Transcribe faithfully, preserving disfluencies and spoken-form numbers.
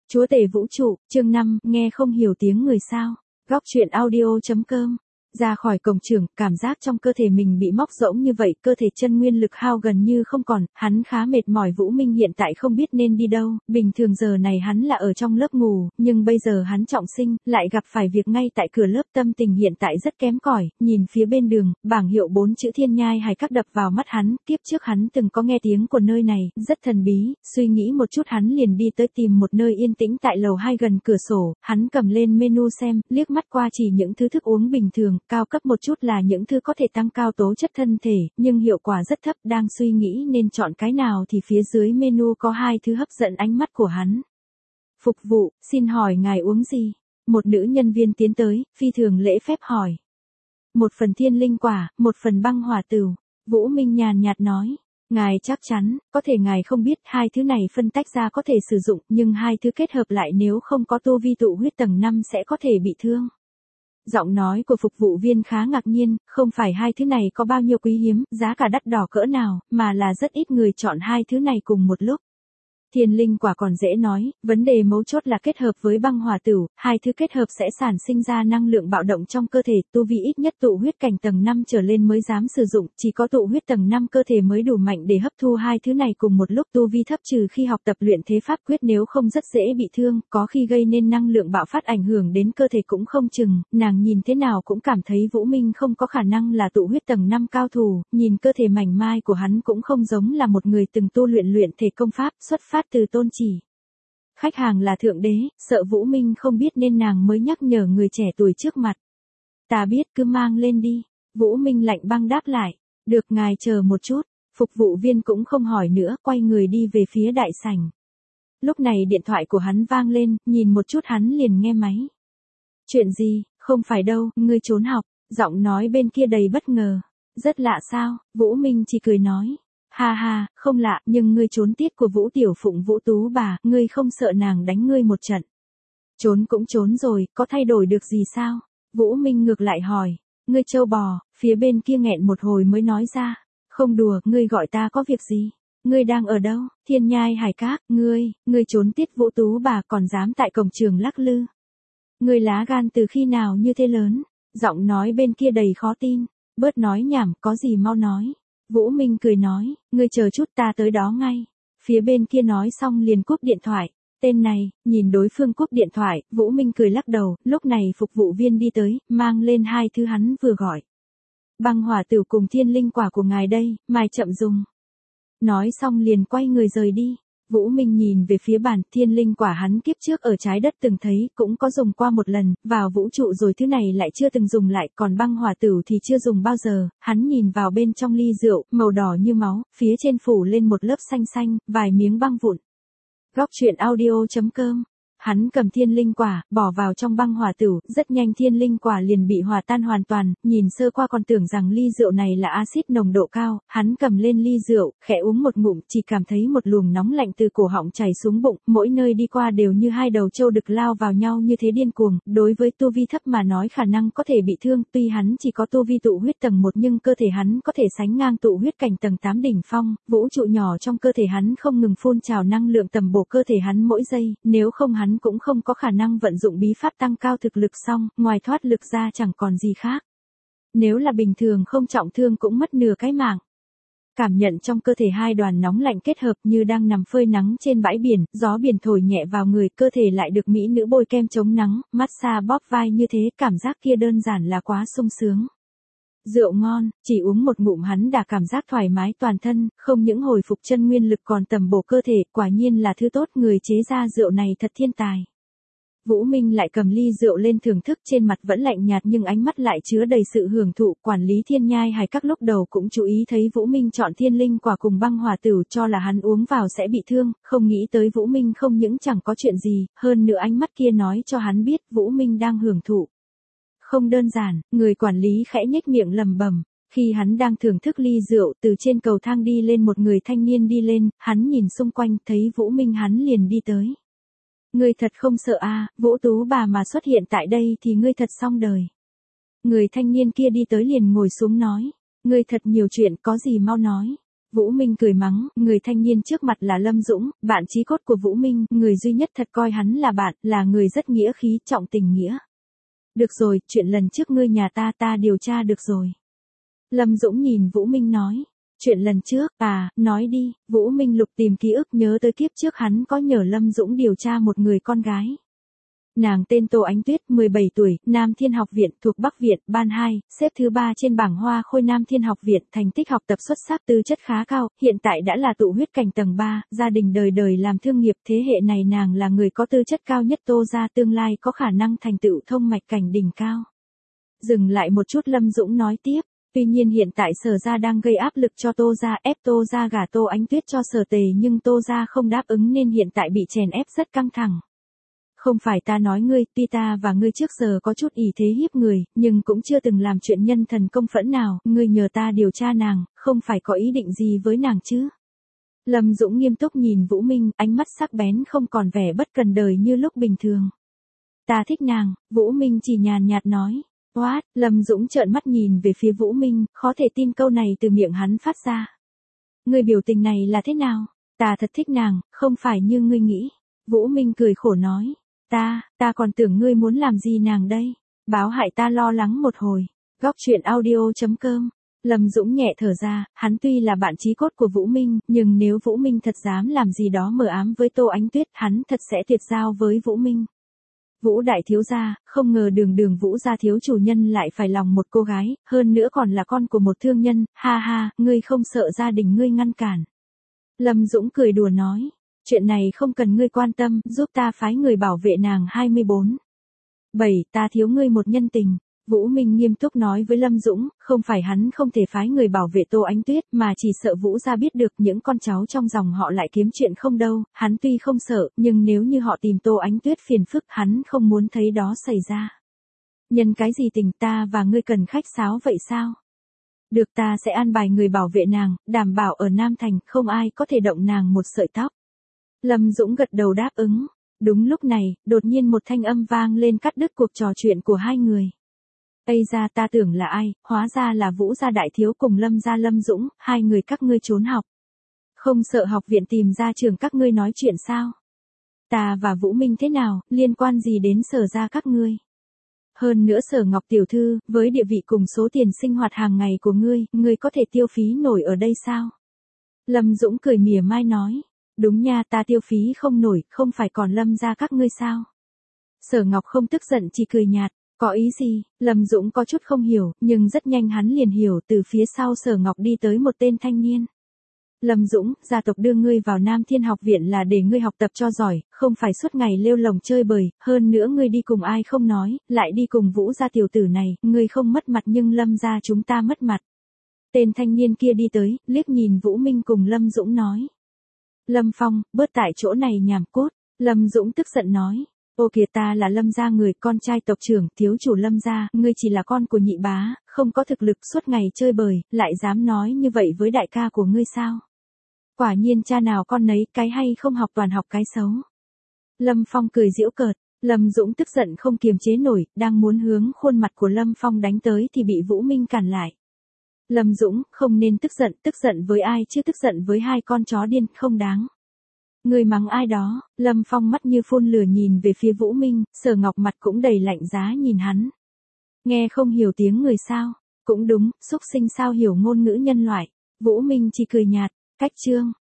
Chúa tể vũ trụ, chương năm, nghe không hiểu tiếng người sao. Góc truyện audio.com. Ra khỏi cổng trường, cảm giác trong cơ thể mình bị móc rỗng như vậy, cơ thể chân nguyên lực hao gần như không còn, hắn khá mệt mỏi. Vũ Minh hiện tại không biết nên đi đâu, bình thường giờ này hắn là ở trong lớp ngủ, nhưng bây giờ hắn trọng sinh, lại gặp phải việc ngay tại cửa lớp, tâm tình hiện tại rất kém cỏi. Nhìn phía bên đường, bảng hiệu bốn chữ Thiên Nhai Hải Các đập vào mắt hắn, kiếp trước hắn từng có nghe tiếng của nơi này, rất thần bí, suy nghĩ một chút hắn liền đi tới tìm một nơi yên tĩnh tại lầu hai gần cửa sổ, hắn cầm lên menu xem, liếc mắt qua chỉ những thứ thức uống bình thường. Cao cấp một chút là những thứ có thể tăng cao tố chất thân thể, nhưng hiệu quả rất thấp, đang suy nghĩ nên chọn cái nào thì phía dưới menu có hai thứ hấp dẫn ánh mắt của hắn. Phục vụ, xin hỏi ngài uống gì? Một nữ nhân viên tiến tới, phi thường lễ phép hỏi. Một phần thiên linh quả, một phần băng hỏa tửu. Vũ Minh nhàn nhạt nói. Ngài chắc chắn, có thể ngài không biết hai thứ này phân tách ra có thể sử dụng, nhưng hai thứ kết hợp lại nếu không có tu vi tụ huyết tầng năm sẽ có thể bị thương. Giọng nói của phục vụ viên khá ngạc nhiên, không phải hai thứ này có bao nhiêu quý hiếm, giá cả đắt đỏ cỡ nào, mà là rất ít người chọn hai thứ này cùng một lúc. Thiên linh quả còn dễ nói, vấn đề mấu chốt là kết hợp với băng hỏa tửu, hai thứ kết hợp sẽ sản sinh ra năng lượng bạo động trong cơ thể, tu vi ít nhất tụ huyết cảnh tầng năm trở lên mới dám sử dụng, chỉ có tụ huyết tầng năm cơ thể mới đủ mạnh để hấp thu hai thứ này cùng một lúc, tu vi thấp trừ khi học tập luyện thế pháp quyết nếu không rất dễ bị thương, có khi gây nên năng lượng bạo phát ảnh hưởng đến cơ thể cũng không chừng, nàng nhìn thế nào cũng cảm thấy Vũ Minh không có khả năng là tụ huyết tầng năm cao thủ, nhìn cơ thể mảnh mai của hắn cũng không giống là một người từng tu luyện luyện thể công pháp, xuất phát từ tôn chỉ. Khách hàng là thượng đế, sợ Vũ Minh không biết nên nàng mới nhắc nhở người trẻ tuổi trước mặt. Ta biết, cứ mang lên đi. Vũ Minh lạnh băng đáp lại. Được, ngài chờ một chút. Phục vụ viên cũng không hỏi nữa, quay người đi về phía đại sảnh. Lúc này điện thoại của hắn vang lên, nhìn một chút hắn liền nghe máy. Chuyện gì, không phải đâu, ngươi trốn học. Giọng nói bên kia đầy bất ngờ. Rất lạ sao, Vũ Minh chỉ cười nói. Ha ha, không lạ, nhưng ngươi trốn tiết của Vũ Tiểu Phụng Vũ Tú bà, ngươi không sợ nàng đánh ngươi một trận. Trốn cũng trốn rồi, có thay đổi được gì sao? Vũ Minh ngược lại hỏi, ngươi trâu bò, phía bên kia nghẹn một hồi mới nói ra. Không đùa, ngươi gọi ta có việc gì? Ngươi đang ở đâu? Thiên Nhai Hải Các, ngươi, ngươi trốn tiết Vũ Tú bà còn dám tại cổng trường lắc lư. Ngươi lá gan từ khi nào như thế lớn? Giọng nói bên kia đầy khó tin, bớt nói nhảm, có gì mau nói. Vũ Minh cười nói, ngươi chờ chút ta tới đó ngay. Phía bên kia nói xong liền cúp điện thoại. Tên này, nhìn đối phương cúp điện thoại, Vũ Minh cười lắc đầu, lúc này phục vụ viên đi tới, mang lên hai thứ hắn vừa gọi. Băng hỏa tửu cùng thiên linh quả của ngài đây, mài chậm dùng. Nói xong liền quay người rời đi. Vũ Minh nhìn về phía bàn, thiên linh quả hắn kiếp trước ở trái đất từng thấy, cũng có dùng qua một lần, vào vũ trụ rồi thứ này lại chưa từng dùng lại, còn băng hỏa tửu thì chưa dùng bao giờ, hắn nhìn vào bên trong ly rượu, màu đỏ như máu, phía trên phủ lên một lớp xanh xanh, vài miếng băng vụn. Góc truyện audio.com. Hắn cầm thiên linh quả, bỏ vào trong băng hỏa tửu, rất nhanh thiên linh quả liền bị hòa tan hoàn toàn, nhìn sơ qua còn tưởng rằng ly rượu này là axit nồng độ cao, hắn cầm lên ly rượu, khẽ uống một ngụm, chỉ cảm thấy một luồng nóng lạnh từ cổ họng chảy xuống bụng, mỗi nơi đi qua đều như hai đầu trâu đực lao vào nhau như thế điên cuồng, đối với tu vi thấp mà nói khả năng có thể bị thương, tuy hắn chỉ có tu vi tụ huyết tầng một nhưng cơ thể hắn có thể sánh ngang tụ huyết cảnh tầng tám đỉnh phong, vũ trụ nhỏ trong cơ thể hắn không ngừng phun trào năng lượng tầm bổ cơ thể hắn mỗi giây, nếu không hắn cũng không có khả năng vận dụng bí pháp tăng cao thực lực xong, ngoài thoát lực ra chẳng còn gì khác. Nếu là bình thường không trọng thương cũng mất nửa cái mạng. Cảm nhận trong cơ thể hai đoàn nóng lạnh kết hợp như đang nằm phơi nắng trên bãi biển, gió biển thổi nhẹ vào người, cơ thể lại được mỹ nữ bôi kem chống nắng, massage bóp vai như thế, cảm giác kia đơn giản là quá sung sướng. Rượu ngon, chỉ uống một ngụm hắn đã cảm giác thoải mái toàn thân, không những hồi phục chân nguyên lực còn tầm bổ cơ thể, quả nhiên là thứ tốt, người chế ra rượu này thật thiên tài. Vũ Minh lại cầm ly rượu lên thưởng thức, trên mặt vẫn lạnh nhạt nhưng ánh mắt lại chứa đầy sự hưởng thụ. Quản lý Thiên Nhai Hải Các lúc đầu cũng chú ý thấy Vũ Minh chọn thiên linh quả cùng băng hỏa tửu, cho là hắn uống vào sẽ bị thương, không nghĩ tới Vũ Minh không những chẳng có chuyện gì, hơn nữa ánh mắt kia nói cho hắn biết Vũ Minh đang hưởng thụ. Không đơn giản, người quản lý khẽ nhếch miệng lầm bầm. Khi hắn đang thưởng thức ly rượu, từ trên cầu thang đi lên một người thanh niên đi lên, hắn nhìn xung quanh, thấy Vũ Minh hắn liền đi tới. Ngươi thật không sợ a, Vũ Tú bà mà xuất hiện tại đây thì ngươi thật xong đời. Người thanh niên kia đi tới liền ngồi xuống nói, ngươi thật nhiều chuyện, có gì mau nói. Vũ Minh cười mắng, người thanh niên trước mặt là Lâm Dũng, bạn chí cốt của Vũ Minh, người duy nhất thật coi hắn là bạn, là người rất nghĩa khí, trọng tình nghĩa. Được rồi, chuyện lần trước ngươi nhà ta ta điều tra được rồi. Lâm Dũng nhìn Vũ Minh nói. Chuyện lần trước, à, nói đi. Vũ Minh lục tìm ký ức nhớ tới kiếp trước hắn có nhờ Lâm Dũng điều tra một người con gái. Nàng tên Tô Ánh Tuyết, mười bảy tuổi, Nam Thiên Học Viện, thuộc Bắc Viện, ban hai, xếp thứ ba trên bảng hoa khôi Nam Thiên Học Viện, thành tích học tập xuất sắc, tư chất khá cao, hiện tại đã là tụ huyết cảnh tầng ba, gia đình đời đời làm thương nghiệp, thế hệ này nàng là người có tư chất cao nhất Tô gia, tương lai có khả năng thành tựu thông mạch cảnh đỉnh cao. Dừng lại một chút, Lâm Dũng nói tiếp. Tuy nhiên hiện tại Sở gia đang gây áp lực cho Tô gia, ép Tô gia gả Tô Ánh Tuyết cho Sở Tề, nhưng Tô gia không đáp ứng nên hiện tại bị chèn ép rất căng thẳng. Không phải ta nói ngươi, tuy ta và ngươi trước giờ có chút ỷ thế hiếp người, nhưng cũng chưa từng làm chuyện nhân thần công phẫn nào, ngươi nhờ ta điều tra nàng, không phải có ý định gì với nàng chứ? Lâm Dũng nghiêm túc nhìn Vũ Minh, ánh mắt sắc bén không còn vẻ bất cần đời như lúc bình thường. Ta thích nàng, Vũ Minh chỉ nhàn nhạt nói. What? Lâm Dũng trợn mắt nhìn về phía Vũ Minh, khó thể tin câu này từ miệng hắn phát ra. Ngươi biểu tình này là thế nào? Ta thật thích nàng, không phải như ngươi nghĩ. Vũ Minh cười khổ nói. Ta, ta còn tưởng ngươi muốn làm gì nàng đây? Báo hại ta lo lắng một hồi. Góc truyện audio chấm com. Lâm Dũng nhẹ thở ra, hắn tuy là bạn chí cốt của Vũ Minh, nhưng nếu Vũ Minh thật dám làm gì đó mờ ám với Tô Ánh Tuyết, hắn thật sẽ tuyệt giao với Vũ Minh. Vũ đại thiếu gia, không ngờ đường đường Vũ gia thiếu chủ nhân lại phải lòng một cô gái, hơn nữa còn là con của một thương nhân, ha ha, ngươi không sợ gia đình ngươi ngăn cản. Lâm Dũng cười đùa nói, chuyện này không cần ngươi quan tâm, giúp ta phái người bảo vệ nàng hai mươi bốn. bảy, ta thiếu ngươi một nhân tình. Vũ Minh nghiêm túc nói với Lâm Dũng, không phải hắn không thể phái người bảo vệ Tô Ánh Tuyết, mà chỉ sợ Vũ gia biết được những con cháu trong dòng họ lại kiếm chuyện không đâu, hắn tuy không sợ, nhưng nếu như họ tìm Tô Ánh Tuyết phiền phức hắn không muốn thấy đó xảy ra. Nhân cái gì tình ta và ngươi cần khách sáo vậy sao? Được, ta sẽ an bài người bảo vệ nàng, đảm bảo ở Nam Thành không ai có thể động nàng một sợi tóc. Lâm Dũng gật đầu đáp ứng. Đúng lúc này, đột nhiên một thanh âm vang lên cắt đứt cuộc trò chuyện của hai người. Ây ra, ta tưởng là ai, hóa ra là Vũ gia đại thiếu cùng Lâm gia Lâm Dũng, hai người các ngươi trốn học. Không sợ học viện tìm ra trường các ngươi nói chuyện sao? Ta và Vũ Minh thế nào, liên quan gì đến Sở gia các ngươi? Hơn nữa Sở Ngọc tiểu thư, với địa vị cùng số tiền sinh hoạt hàng ngày của ngươi, ngươi có thể tiêu phí nổi ở đây sao? Lâm Dũng cười mỉa mai nói, đúng nha, ta tiêu phí không nổi, không phải còn Lâm gia các ngươi sao? Sở Ngọc không tức giận, chỉ cười nhạt. Có ý gì? Lâm Dũng có chút không hiểu, nhưng rất nhanh hắn liền hiểu, từ phía sau Sở Ngọc đi tới một tên thanh niên. Lâm Dũng, gia tộc đưa ngươi vào Nam Thiên Học Viện là để ngươi học tập cho giỏi, không phải suốt ngày lêu lồng chơi bời, hơn nữa ngươi đi cùng ai không nói, lại đi cùng Vũ gia tiểu tử này, ngươi không mất mặt nhưng Lâm gia chúng ta mất mặt. Tên thanh niên kia đi tới, liếc nhìn Vũ Minh cùng Lâm Dũng nói. Lâm Phong, bớt tại chỗ này nhảm cốt. Lâm Dũng tức giận nói. Ô kìa, ta là Lâm gia người, con trai tộc trưởng, thiếu chủ Lâm gia, ngươi chỉ là con của nhị bá, không có thực lực, suốt ngày chơi bời, lại dám nói như vậy với đại ca của ngươi sao? Quả nhiên cha nào con nấy, cái hay không học toàn học cái xấu. Lâm Phong cười giễu cợt, Lâm Dũng tức giận không kiềm chế nổi, đang muốn hướng khuôn mặt của Lâm Phong đánh tới thì bị Vũ Minh cản lại. Lâm Dũng, không nên tức giận, tức giận với ai chứ, tức giận với hai con chó điên, không đáng. Người mắng ai đó? Lâm Phong mắt như phun lửa nhìn về phía Vũ Minh, Sở Ngọc mặt cũng đầy lạnh giá nhìn hắn. Nghe không hiểu tiếng người sao? Cũng đúng, xúc sinh sao hiểu ngôn ngữ nhân loại. Vũ Minh chỉ cười nhạt, cách chương.